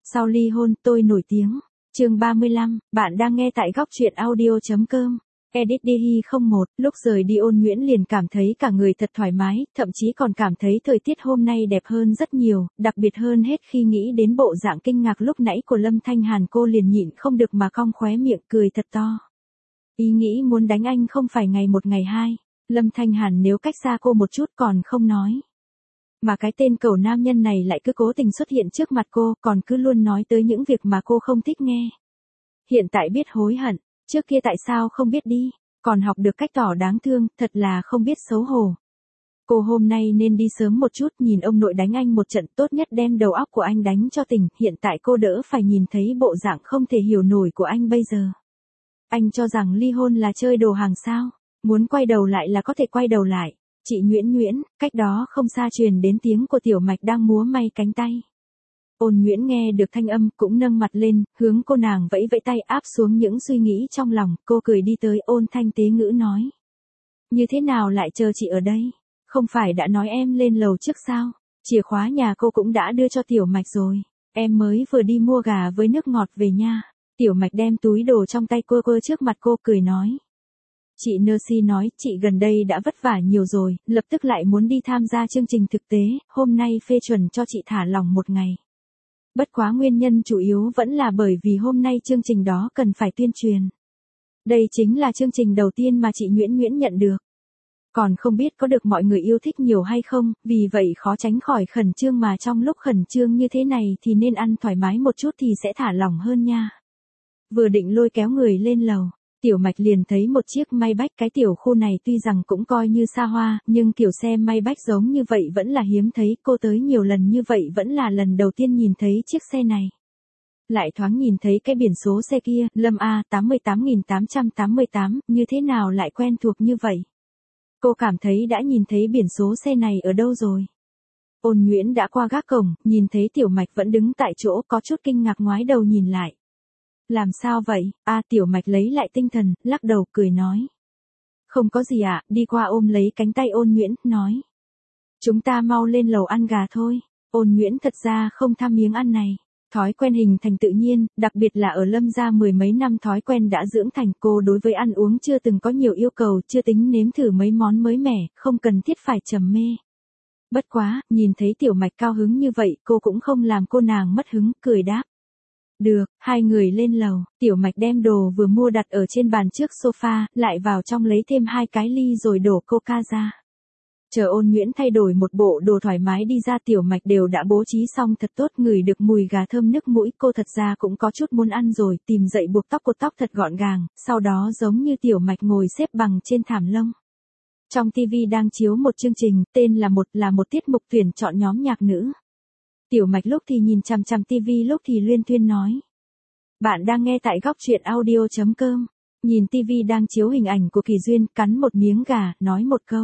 Sau ly hôn, tôi nổi tiếng. Chương 35, bạn đang nghe tại góc truyện audio.com. Edit DH01, lúc rời đi Ôn Nguyễn liền cảm thấy cả người thật thoải mái, thậm chí còn cảm thấy thời tiết hôm nay đẹp hơn rất nhiều, đặc biệt hơn hết khi nghĩ đến bộ dạng kinh ngạc lúc nãy của Lâm Thanh Hàn, cô liền nhịn không được mà cong khóe miệng cười thật to. Ý nghĩ muốn đánh anh không phải ngày một ngày hai, Lâm Thanh Hàn nếu cách xa cô một chút còn không nói. Mà cái tên cẩu nam nhân này lại cứ cố tình xuất hiện trước mặt cô, còn cứ luôn nói tới những việc mà cô không thích nghe. Hiện tại biết hối hận, trước kia tại sao không biết đi, còn học được cách tỏ đáng thương, thật là không biết xấu hổ. Cô hôm nay nên đi sớm một chút, nhìn ông nội đánh anh một trận, tốt nhất đem đầu óc của anh đánh cho tỉnh, hiện tại cô đỡ phải nhìn thấy bộ dạng không thể hiểu nổi của anh bây giờ. Anh cho rằng ly hôn là chơi đồ hàng sao, muốn quay đầu lại là có thể quay đầu lại. Chị Nguyễn, cách đó không xa truyền đến tiếng của Tiểu Mạch đang múa may cánh tay. Ôn Nguyễn nghe được thanh âm cũng nâng mặt lên, hướng cô nàng vẫy vẫy tay áp xuống những suy nghĩ trong lòng, cô cười đi tới Ôn Thanh tế ngữ nói. Như thế nào lại chờ chị ở đây? Không phải đã nói em lên lầu trước sao? Chìa khóa nhà cô cũng đã đưa cho Tiểu Mạch rồi, em mới vừa đi mua gà với nước ngọt về nha. Tiểu Mạch đem túi đồ trong tay cô trước mặt cô cười nói. Chị Nursi nói, chị gần đây đã vất vả nhiều rồi, lập tức lại muốn đi tham gia chương trình thực tế, hôm nay phê chuẩn cho chị thả lỏng một ngày. Bất quá nguyên nhân chủ yếu vẫn là bởi vì hôm nay chương trình đó cần phải tuyên truyền. Đây chính là chương trình đầu tiên mà chị Nguyễn nhận được. Còn không biết có được mọi người yêu thích nhiều hay không, vì vậy khó tránh khỏi khẩn trương, mà trong lúc khẩn trương như thế này thì nên ăn thoải mái một chút thì sẽ thả lỏng hơn nha. Vừa định lôi kéo người lên lầu, Tiểu Mạch liền thấy một chiếc Maybach, cái tiểu khu này tuy rằng cũng coi như xa hoa, nhưng kiểu xe Maybach giống như vậy vẫn là hiếm thấy, cô tới nhiều lần như vậy vẫn là lần đầu tiên nhìn thấy chiếc xe này. Lại thoáng nhìn thấy cái biển số xe kia, Lâm A 88.888, như thế nào lại quen thuộc như vậy? Cô cảm thấy đã nhìn thấy biển số xe này ở đâu rồi? Ôn Nguyễn đã qua gác cổng, nhìn thấy Tiểu Mạch vẫn đứng tại chỗ, có chút kinh ngạc ngoái đầu nhìn lại. Làm sao vậy? Tiểu Mạch lấy lại tinh thần, lắc đầu cười nói. Không có gì ạ, đi qua ôm lấy cánh tay Ôn Nguyễn, nói. Chúng ta mau lên lầu ăn gà thôi. Ôn Nguyễn thật ra không tham miếng ăn này. Thói quen hình thành tự nhiên, đặc biệt là ở Lâm gia mười mấy năm thói quen đã dưỡng thành, cô đối với ăn uống chưa từng có nhiều yêu cầu, chưa tính nếm thử mấy món mới mẻ, không cần thiết phải trầm mê. Bất quá, nhìn thấy Tiểu Mạch cao hứng như vậy, cô cũng không làm cô nàng mất hứng, cười đáp. Được, hai người lên lầu, Tiểu Mạch đem đồ vừa mua đặt ở trên bàn trước sofa, lại vào trong lấy thêm 2 cái ly rồi đổ coca ra. Chờ Ôn Nguyễn thay đổi một bộ đồ thoải mái đi ra, Tiểu Mạch đều đã bố trí xong thật tốt, ngửi được mùi gà thơm nức mũi, cô thật ra cũng có chút muốn ăn rồi, tìm dậy buộc tóc, cột tóc thật gọn gàng, sau đó giống như Tiểu Mạch ngồi xếp bằng trên thảm lông. Trong TV đang chiếu một chương trình, tên là một tiết mục tuyển chọn nhóm nhạc nữ. Tiểu Mạch lúc thì nhìn chằm chằm TV, lúc thì luyên thuyên nói. Bạn đang nghe tại góc truyện audio.com. Nhìn TV đang chiếu hình ảnh của Kỳ Duyên, cắn một miếng gà, nói một câu.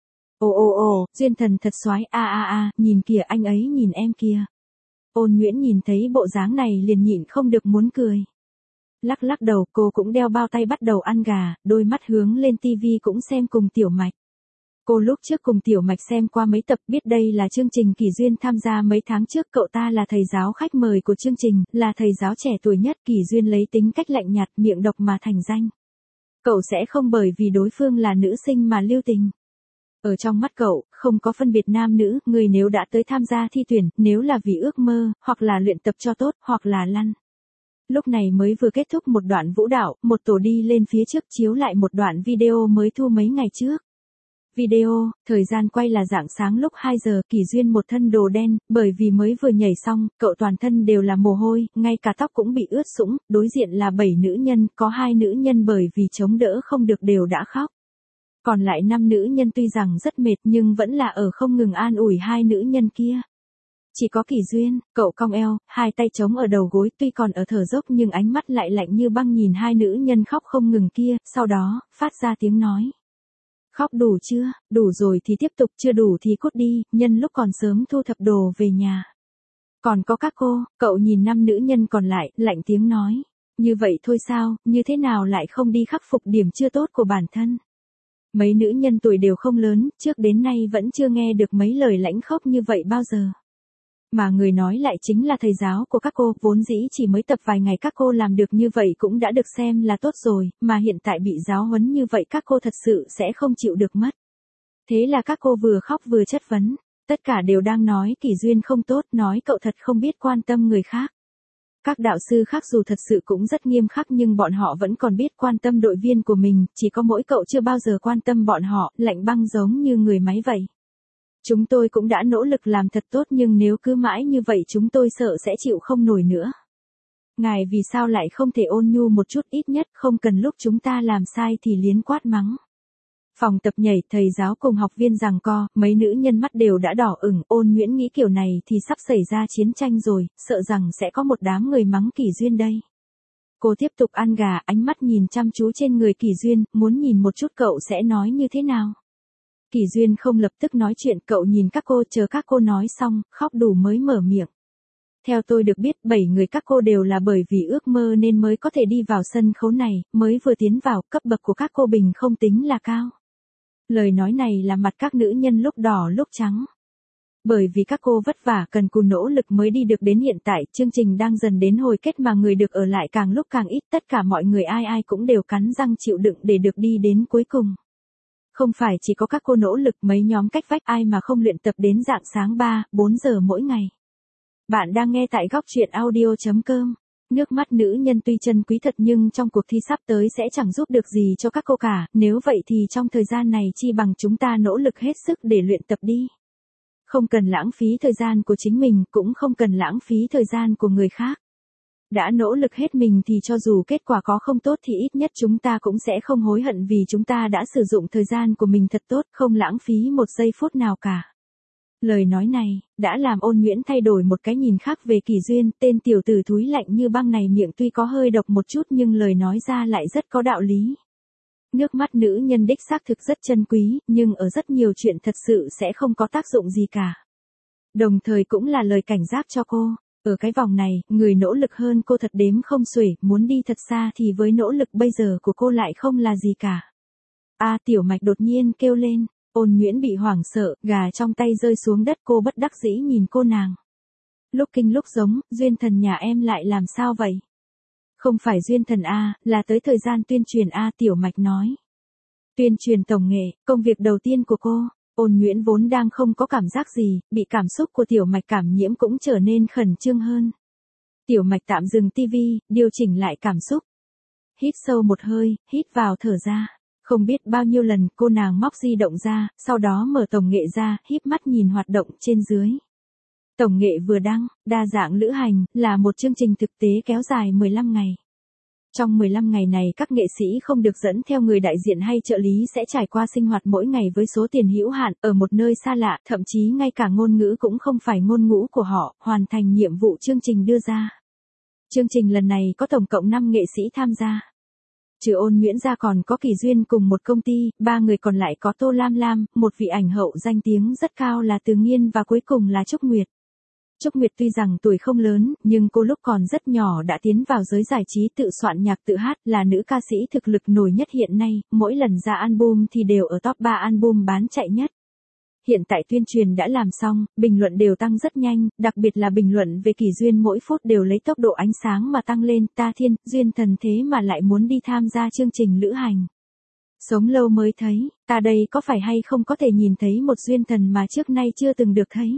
Ồ, Duyên thần thật xoái, nhìn kìa anh ấy nhìn em kìa. Ôn Nguyễn nhìn thấy bộ dáng này liền nhịn không được muốn cười. Lắc đầu, cô cũng đeo bao tay bắt đầu ăn gà, đôi mắt hướng lên TV cũng xem cùng Tiểu Mạch. Cô lúc trước cùng Tiểu Mạch xem qua mấy tập, biết đây là chương trình Kỳ Duyên tham gia mấy tháng trước, cậu ta là thầy giáo khách mời của chương trình, là thầy giáo trẻ tuổi nhất, Kỳ Duyên lấy tính cách lạnh nhạt, miệng độc mà thành danh. Cậu sẽ không bởi vì đối phương là nữ sinh mà lưu tình. Ở trong mắt cậu, không có phân biệt nam nữ, người nếu đã tới tham gia thi tuyển, nếu là vì ước mơ, hoặc là luyện tập cho tốt, hoặc là lăn. Lúc này mới vừa kết thúc một đoạn vũ đạo, một tổ đi lên phía trước chiếu lại một đoạn video mới thu mấy ngày trước. Video, thời gian quay là rạng sáng lúc 2 giờ, Kỳ Duyên một thân đồ đen, bởi vì mới vừa nhảy xong, cậu toàn thân đều là mồ hôi, ngay cả tóc cũng bị ướt sũng, đối diện là 7 nữ nhân, có 2 nữ nhân bởi vì chống đỡ không được đều đã khóc. Còn lại 5 nữ nhân tuy rằng rất mệt nhưng vẫn là ở không ngừng an ủi 2 nữ nhân kia. Chỉ có Kỳ Duyên, cậu cong eo, 2 tay chống ở đầu gối, tuy còn ở thở dốc nhưng ánh mắt lại lạnh như băng nhìn 2 nữ nhân khóc không ngừng kia, sau đó, phát ra tiếng nói. Khóc đủ chưa, đủ rồi thì tiếp tục, chưa đủ thì cút đi, nhân lúc còn sớm thu thập đồ về nhà. Còn có các cô, cậu nhìn 5 nữ nhân còn lại, lạnh tiếng nói. Như vậy thôi sao, như thế nào lại không đi khắc phục điểm chưa tốt của bản thân. Mấy nữ nhân tuổi đều không lớn, trước đến nay vẫn chưa nghe được mấy lời lãnh khốc như vậy bao giờ. Mà người nói lại chính là thầy giáo của các cô, vốn dĩ chỉ mới tập vài ngày các cô làm được như vậy cũng đã được xem là tốt rồi, mà hiện tại bị giáo huấn như vậy các cô thật sự sẽ không chịu được mất. Thế là các cô vừa khóc vừa chất vấn, tất cả đều đang nói Kỷ Duyên không tốt, nói cậu thật không biết quan tâm người khác. Các đạo sư khác dù thật sự cũng rất nghiêm khắc nhưng bọn họ vẫn còn biết quan tâm đội viên của mình, chỉ có mỗi cậu chưa bao giờ quan tâm bọn họ, lạnh băng giống như người máy vậy. Chúng tôi cũng đã nỗ lực làm thật tốt nhưng nếu cứ mãi như vậy chúng tôi sợ sẽ chịu không nổi nữa. Ngài vì sao lại không thể ôn nhu một chút, ít nhất không cần lúc chúng ta làm sai thì liến quát mắng. Phòng tập nhảy, thầy giáo cùng học viên giằng co, mấy nữ nhân mắt đều đã đỏ ửng, Ôn Nguyễn nghĩ kiểu này thì sắp xảy ra chiến tranh rồi, sợ rằng sẽ có một đám người mắng Kỷ Duyên đây. Cô tiếp tục ăn gà, ánh mắt nhìn chăm chú trên người Kỷ Duyên, muốn nhìn một chút cậu sẽ nói như thế nào. Kỷ Duyên không lập tức nói chuyện, cậu nhìn các cô chờ các cô nói xong, khóc đủ mới mở miệng. Theo tôi được biết 7 người các cô đều là bởi vì ước mơ nên mới có thể đi vào sân khấu này, mới vừa tiến vào, cấp bậc của các cô bình không tính là cao. Lời nói này là mặt các nữ nhân lúc đỏ lúc trắng. Bởi vì các cô vất vả cần cù nỗ lực mới đi được đến hiện tại, chương trình đang dần đến hồi kết mà người được ở lại càng lúc càng ít, tất cả mọi người ai ai cũng đều cắn răng chịu đựng để được đi đến cuối cùng. Không phải chỉ có các cô nỗ lực, mấy nhóm cách vách ai mà không luyện tập đến rạng sáng 3, 4 giờ mỗi ngày. Bạn đang nghe tại góc truyện audio.com. Nước mắt nữ nhân tuy chân quý thật nhưng trong cuộc thi sắp tới sẽ chẳng giúp được gì cho các cô cả, nếu vậy thì trong thời gian này chi bằng chúng ta nỗ lực hết sức để luyện tập đi. Không cần lãng phí thời gian của chính mình, cũng không cần lãng phí thời gian của người khác. Đã nỗ lực hết mình thì cho dù kết quả có không tốt thì ít nhất chúng ta cũng sẽ không hối hận vì chúng ta đã sử dụng thời gian của mình thật tốt, không lãng phí một giây phút nào cả. Lời nói này, đã làm Ôn Nguyễn thay đổi một cái nhìn khác về Kỷ Duyên, tên tiểu tử thúi lạnh như băng này miệng tuy có hơi độc một chút nhưng lời nói ra lại rất có đạo lý. Nước mắt nữ nhân đích xác thực rất chân quý, nhưng ở rất nhiều chuyện thật sự sẽ không có tác dụng gì cả. Đồng thời cũng là lời cảnh giác cho cô. Ở cái vòng này, người nỗ lực hơn cô thật đếm không xuể, muốn đi thật xa thì với nỗ lực bây giờ của cô lại không là gì cả. Tiểu Mạch đột nhiên kêu lên. Ôn Nguyễn bị hoảng sợ, gà trong tay rơi xuống đất, cô bất đắc dĩ nhìn cô nàng. Lúc kinh lúc giống, Duyên Thần nhà em lại làm sao vậy? Không phải Duyên Thần là tới thời gian tuyên truyền Tiểu Mạch nói. Tuyên truyền tổng nghệ, công việc đầu tiên của cô. Ôn Nguyễn vốn đang không có cảm giác gì, bị cảm xúc của Tiểu Mạch cảm nhiễm cũng trở nên khẩn trương hơn. Tiểu Mạch tạm dừng tivi, điều chỉnh lại cảm xúc. Hít sâu một hơi, hít vào thở ra. Không biết bao nhiêu lần cô nàng móc di động ra, sau đó mở tổng nghệ ra, híp mắt nhìn hoạt động trên dưới. Tổng nghệ vừa đăng, đa dạng lữ hành, là một chương trình thực tế kéo dài 15 ngày. Trong 15 ngày này các nghệ sĩ không được dẫn theo người đại diện hay trợ lý sẽ trải qua sinh hoạt mỗi ngày với số tiền hữu hạn, ở một nơi xa lạ, thậm chí ngay cả ngôn ngữ cũng không phải ngôn ngữ của họ, hoàn thành nhiệm vụ chương trình đưa ra. Chương trình lần này có tổng cộng 5 nghệ sĩ tham gia. Trừ Ôn Nguyễn ra còn có Kỷ Duyên cùng một công ty, 3 người còn lại có Tô Lam Lam, một vị ảnh hậu danh tiếng rất cao là Từ Nghiên và cuối cùng là Trúc Nguyệt. Trúc Nguyệt tuy rằng tuổi không lớn, nhưng cô lúc còn rất nhỏ đã tiến vào giới giải trí tự soạn nhạc tự hát, là nữ ca sĩ thực lực nổi nhất hiện nay, mỗi lần ra album thì đều ở top 3 album bán chạy nhất. Hiện tại tuyên truyền đã làm xong, bình luận đều tăng rất nhanh, đặc biệt là bình luận về Kỷ Duyên mỗi phút đều lấy tốc độ ánh sáng mà tăng lên, ta thiên, Duyên Thần thế mà lại muốn đi tham gia chương trình lữ hành. Sống lâu mới thấy, ta đây có phải hay không có thể nhìn thấy một Duyên Thần mà trước nay chưa từng được thấy.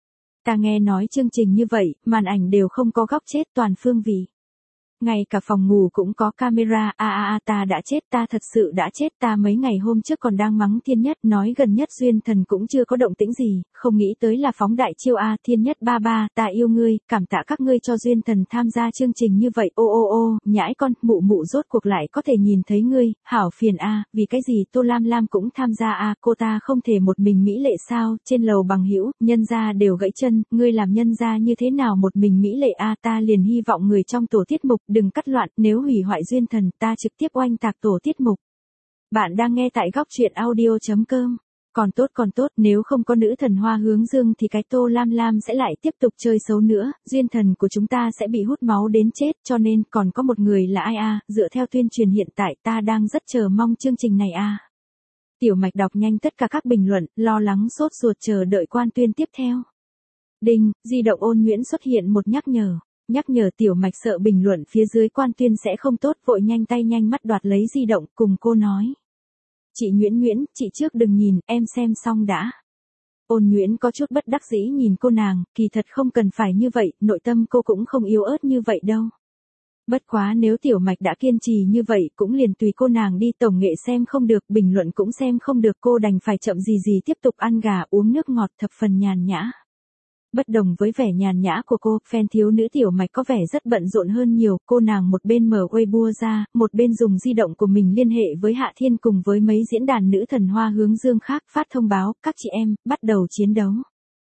Ta nghe nói chương trình như vậy, màn ảnh đều không có góc chết toàn phương vị. Ngay cả phòng ngủ cũng có camera, ta đã chết, ta thật sự đã chết, ta mấy ngày hôm trước còn đang mắng Thiên Nhất, nói gần nhất Duyên Thần cũng chưa có động tĩnh gì, không nghĩ tới là phóng đại chiêu Thiên Nhất ba ba, ta yêu ngươi, cảm tạ các ngươi cho Duyên Thần tham gia chương trình như vậy, nhãi con, mụ mụ rốt cuộc lại có thể nhìn thấy ngươi, hảo phiền vì cái gì Tô Lam Lam cũng tham gia cô ta không thể một mình mỹ lệ sao, trên lầu bằng hữu, nhân gia đều gãy chân, ngươi làm nhân gia như thế nào một mình mỹ lệ ta liền hy vọng người trong tổ tiết mục đừng cắt loạn, nếu hủy hoại Duyên Thần, ta trực tiếp oanh tạc tổ tiết mục. Bạn đang nghe tại góc truyện audio.com. Còn tốt, nếu không có nữ thần Hoa Hướng Dương thì cái Tô Lam Lam sẽ lại tiếp tục chơi xấu nữa, Duyên Thần của chúng ta sẽ bị hút máu đến chết, cho nên còn có một người là ai dựa theo tuyên truyền hiện tại ta đang rất chờ mong chương trình này Tiểu Mạch đọc nhanh tất cả các bình luận, lo lắng sốt ruột chờ đợi quan tuyên tiếp theo. Đinh, di động Ôn Nguyễn xuất hiện một nhắc nhở. Nhắc nhở Tiểu Mạch sợ bình luận phía dưới quan tuyên sẽ không tốt, vội nhanh tay nhanh mắt đoạt lấy di động, cùng cô nói. Chị Nguyễn, chị trước đừng nhìn, em xem xong đã. Ôn Nguyễn có chút bất đắc dĩ nhìn cô nàng, kỳ thật không cần phải như vậy, nội tâm cô cũng không yếu ớt như vậy đâu. Bất quá nếu Tiểu Mạch đã kiên trì như vậy cũng liền tùy cô nàng đi, tổng nghệ xem không được, bình luận cũng xem không được, cô đành phải chậm gì tiếp tục ăn gà uống nước ngọt thập phần nhàn nhã. Bất đồng với vẻ nhàn nhã của cô, fan thiếu nữ Tiểu Mạch có vẻ rất bận rộn hơn nhiều, cô nàng một bên mở Weibo ra, một bên dùng di động của mình liên hệ với Hạ Thiên cùng với mấy diễn đàn nữ thần hoa hướng dương khác, phát thông báo, các chị em, bắt đầu chiến đấu.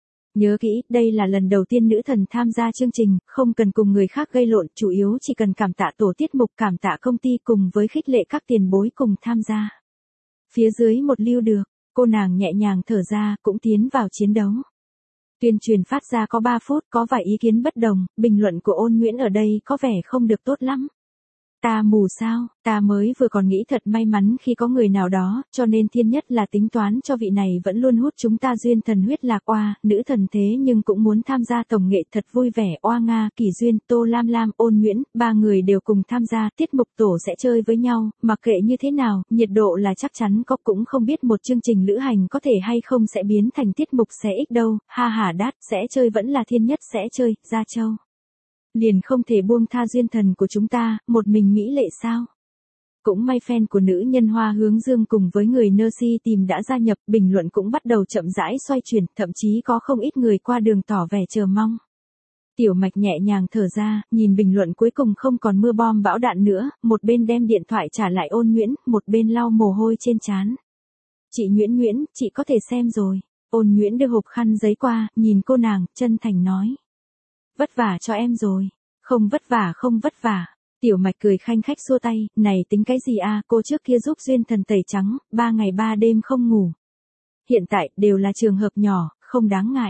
Nhớ kỹ, đây là lần đầu tiên nữ thần tham gia chương trình, không cần cùng người khác gây lộn, chủ yếu chỉ cần cảm tạ tổ tiết mục, cảm tạ công ty cùng với khích lệ các tiền bối cùng tham gia. Phía dưới một lưu được, cô nàng nhẹ nhàng thở ra, cũng tiến vào chiến đấu. Tuyên truyền phát ra có 3 phút, có vài ý kiến bất đồng, bình luận của Ôn Nguyễn ở đây có vẻ không được tốt lắm. Ta mù sao, ta mới vừa còn nghĩ thật may mắn khi có người nào đó, cho nên thiên nhất là tính toán cho vị này vẫn luôn hút chúng ta duyên thần huyết lạc oa, nữ thần thế nhưng cũng muốn tham gia tổng nghệ thật vui vẻ, oa Nga, Kỳ Duyên, Tô Lam Lam, Ôn Nguyễn, 3 người đều cùng tham gia, tiết mục tổ sẽ chơi với nhau, mặc kệ như thế nào, nhiệt độ là chắc chắn có, cũng không biết một chương trình lữ hành có thể hay không sẽ biến thành tiết mục sẽ ích đâu, ha ha đát, sẽ chơi vẫn là thiên nhất sẽ chơi, Gia Châu. Liền không thể buông tha duyên thần của chúng ta, một mình mỹ lệ sao? Cũng may fan của nữ nhân hoa hướng dương cùng với người nơ si tìm đã gia nhập, bình luận cũng bắt đầu chậm rãi xoay chuyển, thậm chí có không ít người qua đường tỏ vẻ chờ mong. Tiểu Mạch nhẹ nhàng thở ra, nhìn bình luận cuối cùng không còn mưa bom bão đạn nữa, một bên đem điện thoại trả lại Ôn Nguyễn, một bên lau mồ hôi trên trán. Chị Nguyễn, chị có thể xem rồi. Ôn Nguyễn đưa hộp khăn giấy qua, nhìn cô nàng, chân thành nói. Vất vả cho em rồi. Không vất vả. Tiểu Mạch cười khanh khách xua tay, này tính cái gì à, cô trước kia giúp duyên thần tẩy trắng, 3 ngày 3 đêm không ngủ. Hiện tại, đều là trường hợp nhỏ, không đáng ngại.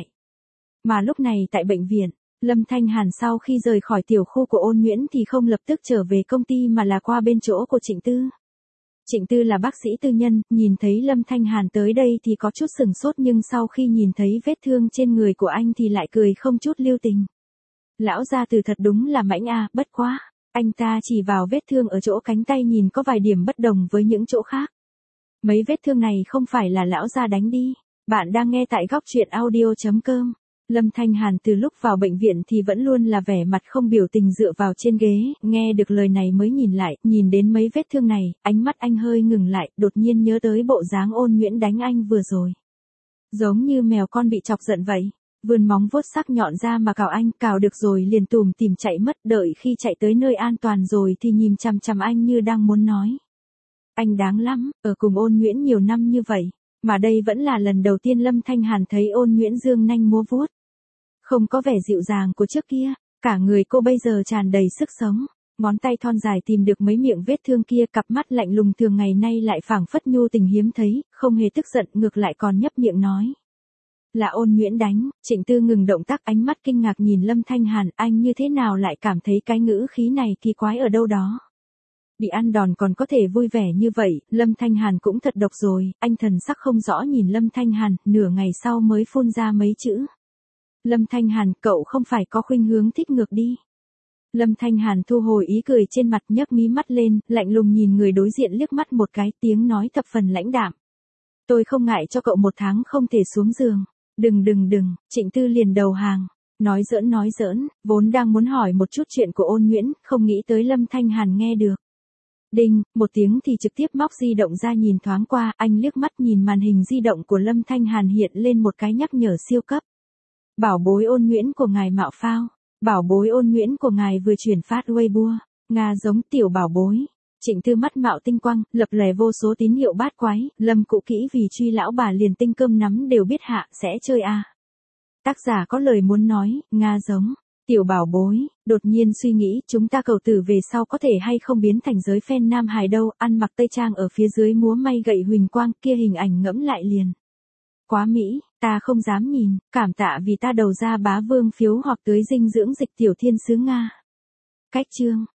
Mà lúc này tại bệnh viện, Lâm Thanh Hàn sau khi rời khỏi tiểu khu của Ôn Nguyễn thì không lập tức trở về công ty mà là qua bên chỗ của Trịnh Tư. Trịnh Tư là bác sĩ tư nhân, nhìn thấy Lâm Thanh Hàn tới đây thì có chút sừng sốt, nhưng sau khi nhìn thấy vết thương trên người của anh thì lại cười không chút lưu tình. Lão gia từ thật đúng là mãnh a, bất quá. Anh ta chỉ vào vết thương ở chỗ cánh tay nhìn có vài điểm bất đồng với những chỗ khác. Mấy vết thương này không phải là lão gia đánh đi. Bạn đang nghe tại góc truyện audio.com. Lâm Thanh Hàn từ lúc vào bệnh viện thì vẫn luôn là vẻ mặt không biểu tình dựa vào trên ghế, nghe được lời này mới nhìn lại, nhìn đến mấy vết thương này, ánh mắt anh hơi ngừng lại, đột nhiên nhớ tới bộ dáng Ôn Nguyễn đánh anh vừa rồi. Giống như mèo con bị chọc giận vậy. Vươn móng vuốt sắc nhọn ra mà cào anh, cào được rồi liền tùm tìm chạy mất, đợi khi chạy tới nơi an toàn rồi thì nhìn chằm chằm anh như đang muốn nói. Anh đáng lắm, ở cùng Ôn Nguyễn nhiều năm như vậy, mà đây vẫn là lần đầu tiên Lâm Thanh Hàn thấy Ôn Nguyễn dương nanh múa vuốt. Không có vẻ dịu dàng của trước kia, cả người cô bây giờ tràn đầy sức sống, ngón tay thon dài tìm được mấy miệng vết thương kia, cặp mắt lạnh lùng thường ngày nay lại phảng phất nhu tình hiếm thấy, không hề tức giận, ngược lại còn nhấp miệng nói. Là Ôn Nguyễn đánh. Trịnh Tư ngừng động tác, ánh mắt kinh ngạc nhìn Lâm Thanh Hàn, anh như thế nào lại cảm thấy cái ngữ khí này kỳ quái ở đâu đó. Bị ăn đòn còn có thể vui vẻ như vậy, Lâm Thanh Hàn cũng thật độc rồi, anh thần sắc không rõ nhìn Lâm Thanh Hàn, nửa ngày sau mới phun ra mấy chữ. Lâm Thanh Hàn, cậu không phải có khuynh hướng thích ngược đi. Lâm Thanh Hàn thu hồi ý cười trên mặt, nhấc mí mắt lên, lạnh lùng nhìn người đối diện liếc mắt một cái, tiếng nói thập phần lãnh đạm. Tôi không ngại cho cậu 1 tháng không thể xuống giường. Đừng, Trịnh Tư liền đầu hàng. Nói giỡn, vốn đang muốn hỏi một chút chuyện của Ôn Nguyễn, không nghĩ tới Lâm Thanh Hàn nghe được. Đinh, một tiếng thì trực tiếp móc di động ra nhìn thoáng qua, anh liếc mắt nhìn màn hình di động của Lâm Thanh Hàn hiện lên một cái nhắc nhở siêu cấp. Bảo bối Ôn Nguyễn của ngài mạo phao. Bảo bối Ôn Nguyễn của ngài vừa chuyển phát Weibo. Nga giống tiểu bảo bối. Trịnh Tư mắt mạo tinh quang, lập lè vô số tín hiệu bát quái, Lâm cụ kỹ vì truy lão bà liền tinh cơm nắm đều biết hạ, sẽ chơi à. Tác giả có lời muốn nói, Nga giống, tiểu bảo bối, đột nhiên suy nghĩ, chúng ta cầu tử về sau có thể hay không biến thành giới fan nam hài đâu, ăn mặc tây trang ở phía dưới múa may gậy huỳnh quang, kia hình ảnh ngẫm lại liền. Quá Mỹ, ta không dám nhìn, cảm tạ vì ta đầu ra bá vương phiếu hoặc tưới dinh dưỡng dịch tiểu thiên sứ Nga. Cách chương.